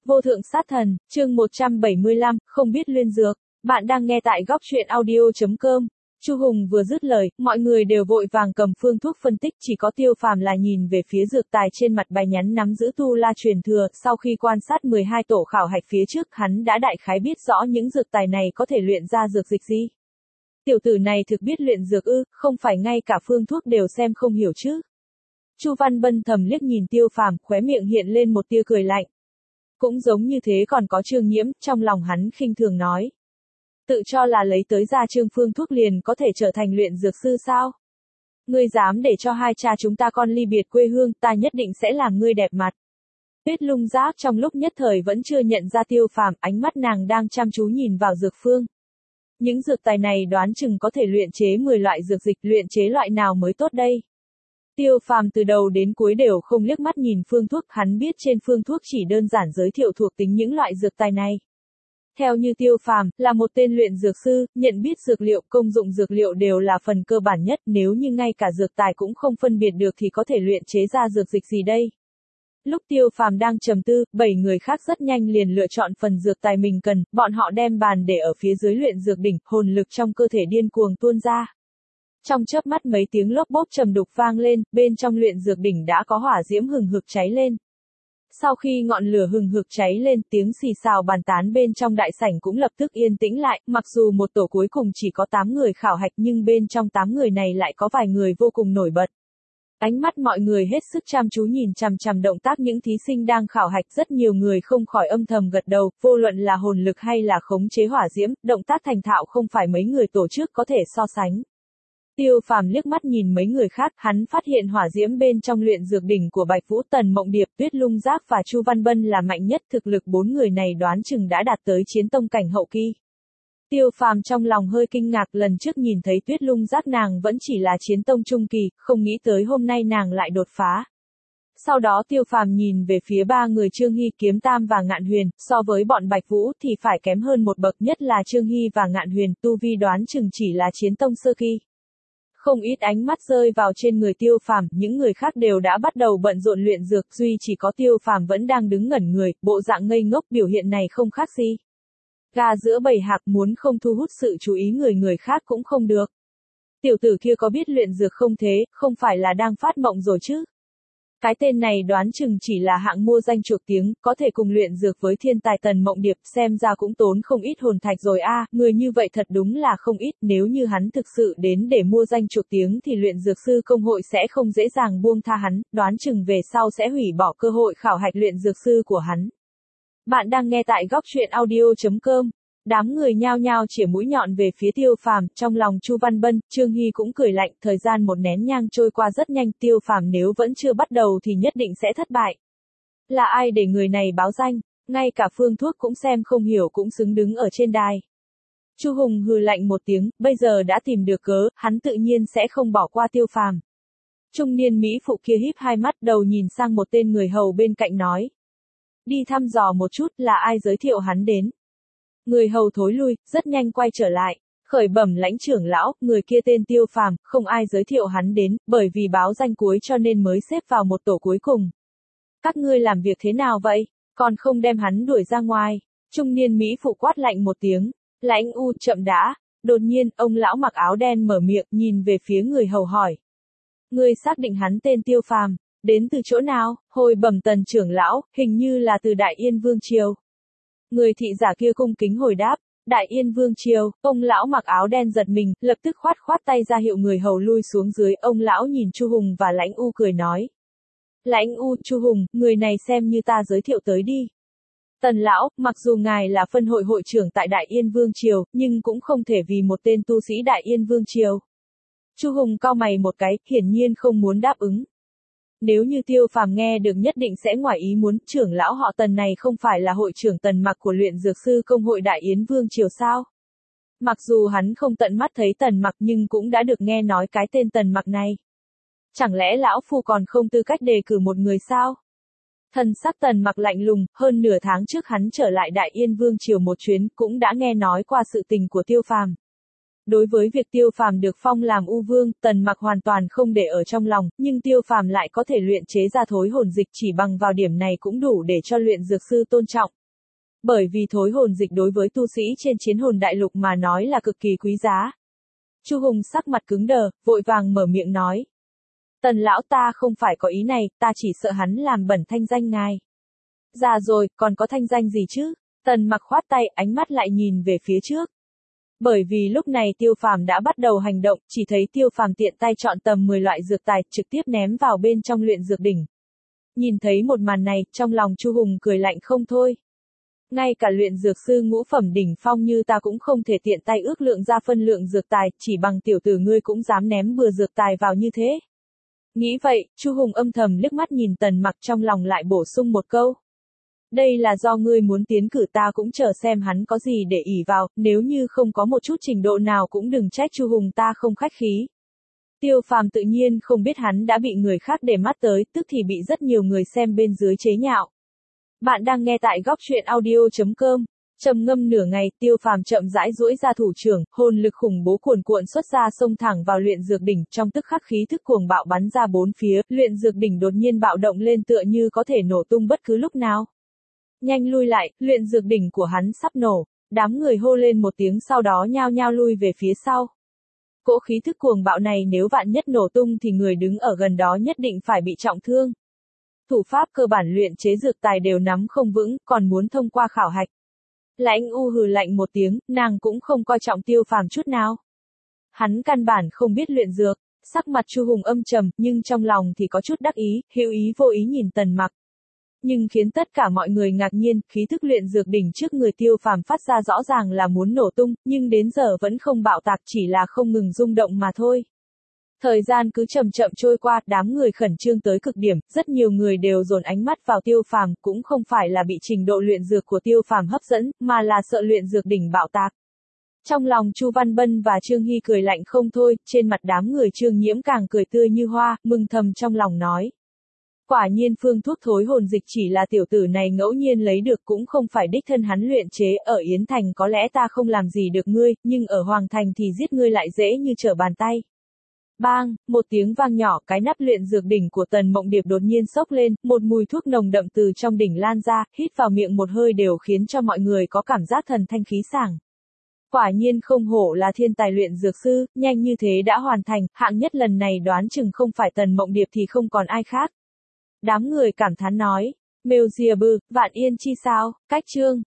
Vô thượng sát thần, chương 175, không biết luyện dược. Bạn đang nghe tại góc truyện audio.com. Chu Hùng vừa dứt lời, mọi người đều vội vàng cầm phương thuốc phân tích, chỉ có Tiêu Phàm là nhìn về phía dược tài trên mặt bài nhắn nắm giữ tu la truyền thừa, sau khi quan sát 12 tổ khảo hạch phía trước, hắn đã đại khái biết rõ những dược tài này có thể luyện ra dược dịch gì. Tiểu tử này thực biết luyện dược ư, không phải ngay cả phương thuốc đều xem không hiểu chứ. Chu Văn Bân thầm liếc nhìn Tiêu Phàm, khóe miệng hiện lên một tia cười lạnh. Cũng giống như thế còn có Trương Nhiễm, trong lòng hắn khinh thường nói. Tự cho là lấy tới ra Trương phương thuốc liền có thể trở thành luyện dược sư sao? Ngươi dám để cho hai cha chúng ta con ly biệt quê hương, ta nhất định sẽ làm ngươi đẹp mặt. Tuyết Lung Giác trong lúc nhất thời vẫn chưa nhận ra Tiêu Phàm, ánh mắt nàng đang chăm chú nhìn vào dược phương. Những dược tài này đoán chừng có thể luyện chế 10 loại dược dịch, luyện chế loại nào mới tốt đây? Tiêu Phàm từ đầu đến cuối đều không liếc mắt nhìn phương thuốc, hắn biết trên phương thuốc chỉ đơn giản giới thiệu thuộc tính những loại dược tài này. Theo như Tiêu Phàm, là một tên luyện dược sư, nhận biết dược liệu, công dụng dược liệu đều là phần cơ bản nhất, nếu như ngay cả dược tài cũng không phân biệt được thì có thể luyện chế ra dược dịch gì đây? Lúc Tiêu Phàm đang trầm tư, 7 người khác rất nhanh liền lựa chọn phần dược tài mình cần, bọn họ đem bàn để ở phía dưới luyện dược đỉnh, hồn lực trong cơ thể điên cuồng tuôn ra. Trong chớp mắt mấy tiếng lốp bốp trầm đục vang lên, bên trong luyện dược đỉnh đã có hỏa diễm hừng hực cháy lên. Sau khi ngọn lửa hừng hực cháy lên, tiếng xì xào bàn tán bên trong đại sảnh cũng lập tức yên tĩnh lại, mặc dù một tổ cuối cùng chỉ có 8 người khảo hạch nhưng bên trong 8 người này lại có vài người vô cùng nổi bật. Ánh mắt mọi người hết sức chăm chú nhìn chằm chằm động tác những thí sinh đang khảo hạch, rất nhiều người không khỏi âm thầm gật đầu, vô luận là hồn lực hay là khống chế hỏa diễm, động tác thành thạo không phải mấy người tổ chức có thể so sánh. Tiêu Phàm liếc mắt nhìn mấy người khác, hắn phát hiện hỏa diễm bên trong luyện dược đỉnh của Bạch Vũ, Tần Mộng Điệp, Tuyết Lung Giác và Chu Văn Bân là mạnh nhất, thực lực 4 người này đoán chừng đã đạt tới chiến tông cảnh hậu kỳ. Tiêu Phàm trong lòng hơi kinh ngạc, lần trước nhìn thấy Tuyết Lung Giác nàng vẫn chỉ là chiến tông trung kỳ, không nghĩ tới hôm nay nàng lại đột phá. Sau đó Tiêu Phàm nhìn về phía 3 người Trương Hy, Kiếm Tam và Ngạn Huyền, so với bọn Bạch Vũ thì phải kém hơn một bậc, nhất là Trương Hy và Ngạn Huyền, tu vi đoán chừng chỉ là chiến tông sơ kỳ. Không ít ánh mắt rơi vào trên người Tiêu Phàm, những người khác đều đã bắt đầu bận rộn luyện dược, duy chỉ có Tiêu Phàm vẫn đang đứng ngẩn người, bộ dạng ngây ngốc, biểu hiện này không khác gì gà giữa bầy hạc, muốn không thu hút sự chú ý người khác cũng không được. Tiểu tử kia có biết luyện dược không thế, không phải là đang phát mộng rồi chứ? Cái tên này đoán chừng chỉ là hạng mua danh chuộc tiếng, có thể cùng luyện dược với thiên tài Tần Mộng Điệp, xem ra cũng tốn không ít hồn thạch rồi a, người như vậy thật đúng là không ít, nếu như hắn thực sự đến để mua danh chuộc tiếng thì luyện dược sư công hội sẽ không dễ dàng buông tha hắn, đoán chừng về sau sẽ hủy bỏ cơ hội khảo hạch luyện dược sư của hắn. Bạn đang nghe tại góc truyện audio.com. Đám người nhao nhao chĩa mũi nhọn về phía Tiêu Phàm, trong lòng Chu Văn Bân, Trương Hy cũng cười lạnh, thời gian một nén nhang trôi qua rất nhanh, Tiêu Phàm nếu vẫn chưa bắt đầu thì nhất định sẽ thất bại. Là ai để người này báo danh, ngay cả phương thuốc cũng xem không hiểu cũng xứng đứng ở trên đài. Chu Hùng hừ lạnh một tiếng, bây giờ đã tìm được cớ, hắn tự nhiên sẽ không bỏ qua Tiêu Phàm. Trung niên mỹ phụ kia híp hai mắt, đầu nhìn sang một tên người hầu bên cạnh nói. Đi thăm dò một chút, là ai giới thiệu hắn đến. Người hầu thối lui, rất nhanh quay trở lại. Khởi bẩm lãnh trưởng lão, người kia tên Tiêu Phàm, không ai giới thiệu hắn đến, bởi vì báo danh cuối cho nên mới xếp vào một tổ cuối cùng. Các ngươi làm việc thế nào vậy? Còn không đem hắn đuổi ra ngoài. Trung niên mỹ phụ quát lạnh một tiếng. Lãnh U, chậm đã. Đột nhiên, ông lão mặc áo đen mở miệng, nhìn về phía người hầu hỏi. Ngươi xác định hắn tên Tiêu Phàm, đến từ chỗ nào? Hồi bẩm Tần trưởng lão, hình như là từ Đại Yên Vương Triều. Người thị giả kia cung kính hồi đáp, Đại Yên Vương Triều, ông lão mặc áo đen giật mình, lập tức khoát tay ra hiệu người hầu lui xuống dưới, ông lão nhìn Chu Hùng và Lãnh U cười nói. Lãnh U, Chu Hùng, người này xem như ta giới thiệu tới đi. Tần lão, mặc dù ngài là phân hội hội trưởng tại Đại Yên Vương Triều, nhưng cũng không thể vì một tên tu sĩ Đại Yên Vương Triều. Chu Hùng cau mày một cái, hiển nhiên không muốn đáp ứng. Nếu như Tiêu Phàm nghe được nhất định sẽ ngoài ý muốn, trưởng lão họ Tần này không phải là hội trưởng Tần Mặc của luyện dược sư công hội Đại Yến Vương Triều sao? Mặc dù hắn không tận mắt thấy Tần Mặc nhưng cũng đã được nghe nói cái tên Tần Mặc này. Chẳng lẽ lão phu còn không tư cách đề cử một người sao? Thần sắc Tần Mặc lạnh lùng, hơn nửa tháng trước hắn trở lại Đại Yên Vương Triều một chuyến, cũng đã nghe nói qua sự tình của Tiêu Phàm. Đối với việc Tiêu Phàm được phong làm U Vương, Tần Mặc hoàn toàn không để ở trong lòng, nhưng Tiêu Phàm lại có thể luyện chế ra thối hồn dịch, chỉ bằng vào điểm này cũng đủ để cho luyện dược sư tôn trọng. Bởi vì thối hồn dịch đối với tu sĩ trên chiến hồn đại lục mà nói là cực kỳ quý giá. Chu Hùng sắc mặt cứng đờ, vội vàng mở miệng nói. Tần lão, ta không phải có ý này, ta chỉ sợ hắn làm bẩn thanh danh ngài. Già rồi, còn có thanh danh gì chứ? Tần Mặc khoát tay, ánh mắt lại nhìn về phía trước. Bởi vì lúc này Tiêu Phàm đã bắt đầu hành động, chỉ thấy Tiêu Phàm tiện tay chọn tầm 10 loại dược tài, trực tiếp ném vào bên trong luyện dược đỉnh. Nhìn thấy một màn này, trong lòng Chu Hùng cười lạnh không thôi. Ngay cả luyện dược sư ngũ phẩm đỉnh phong như ta cũng không thể tiện tay ước lượng ra phân lượng dược tài, chỉ bằng tiểu tử ngươi cũng dám ném bừa dược tài vào như thế. Nghĩ vậy, Chu Hùng âm thầm liếc mắt nhìn Tần Mặc, trong lòng lại bổ sung một câu. Đây là do ngươi muốn tiến cử, ta cũng chờ xem hắn có gì để ỷ vào, nếu như không có một chút trình độ nào cũng đừng trách Chu Hùng ta không khách khí. Tiêu Phàm tự nhiên không biết hắn đã bị người khác để mắt tới, tức thì bị rất nhiều người xem bên dưới chế nhạo. Bạn đang nghe tại góc truyện audio.com. Trầm ngâm nửa ngày, Tiêu Phàm chậm rãi duỗi ra thủ trưởng, hồn lực khủng bố cuồn cuộn xuất ra xông thẳng vào luyện dược đỉnh, trong tức khắc khí thức cuồng bạo bắn ra bốn phía, luyện dược đỉnh đột nhiên bạo động lên tựa như có thể nổ tung bất cứ lúc nào. Nhanh lui lại, luyện dược đỉnh của hắn sắp nổ. Đám người hô lên một tiếng, sau đó nhao nhao lui về phía sau. Cỗ khí thức cuồng bạo này nếu vạn nhất nổ tung thì người đứng ở gần đó nhất định phải bị trọng thương. Thủ pháp cơ bản luyện chế dược tài đều nắm không vững, còn muốn thông qua khảo hạch. Lãnh U hừ lạnh một tiếng, nàng cũng không coi trọng Tiêu Phàm chút nào. Hắn căn bản không biết luyện dược, sắc mặt Chu Hùng âm trầm, nhưng trong lòng thì có chút đắc ý, hữu ý vô ý nhìn Tần Mặc. Nhưng khiến tất cả mọi người ngạc nhiên, khí thức luyện dược đỉnh trước người Tiêu Phàm phát ra rõ ràng là muốn nổ tung, nhưng đến giờ vẫn không bạo tạc, chỉ là không ngừng rung động mà thôi. Thời gian cứ chậm chậm trôi qua, đám người khẩn trương tới cực điểm, rất nhiều người đều dồn ánh mắt vào Tiêu Phàm, cũng không phải là bị trình độ luyện dược của Tiêu Phàm hấp dẫn, mà là sợ luyện dược đỉnh bạo tạc. Trong lòng Chu Văn Bân và Trương Hy cười lạnh không thôi, trên mặt đám người Trương Nhiễm càng cười tươi như hoa, mừng thầm trong lòng nói. Quả nhiên phương thuốc thối hồn dịch chỉ là tiểu tử này ngẫu nhiên lấy được, cũng không phải đích thân hắn luyện chế, ở Yến Thành có lẽ ta không làm gì được ngươi, nhưng ở Hoàng Thành thì giết ngươi lại dễ như trở bàn tay. Bang, một tiếng vang nhỏ, cái nắp luyện dược đỉnh của Tần Mộng Điệp đột nhiên xốc lên, một mùi thuốc nồng đậm từ trong đỉnh lan ra, hít vào miệng một hơi đều khiến cho mọi người có cảm giác thần thanh khí sảng. Quả nhiên không hổ là thiên tài luyện dược sư, nhanh như thế đã hoàn thành, hạng nhất lần này đoán chừng không phải Tần Mộng Điệp thì không còn ai khác. Đám người cảm thán nói, Mêu Diệp Bư, Vạn Yên Chi sao, cách chương.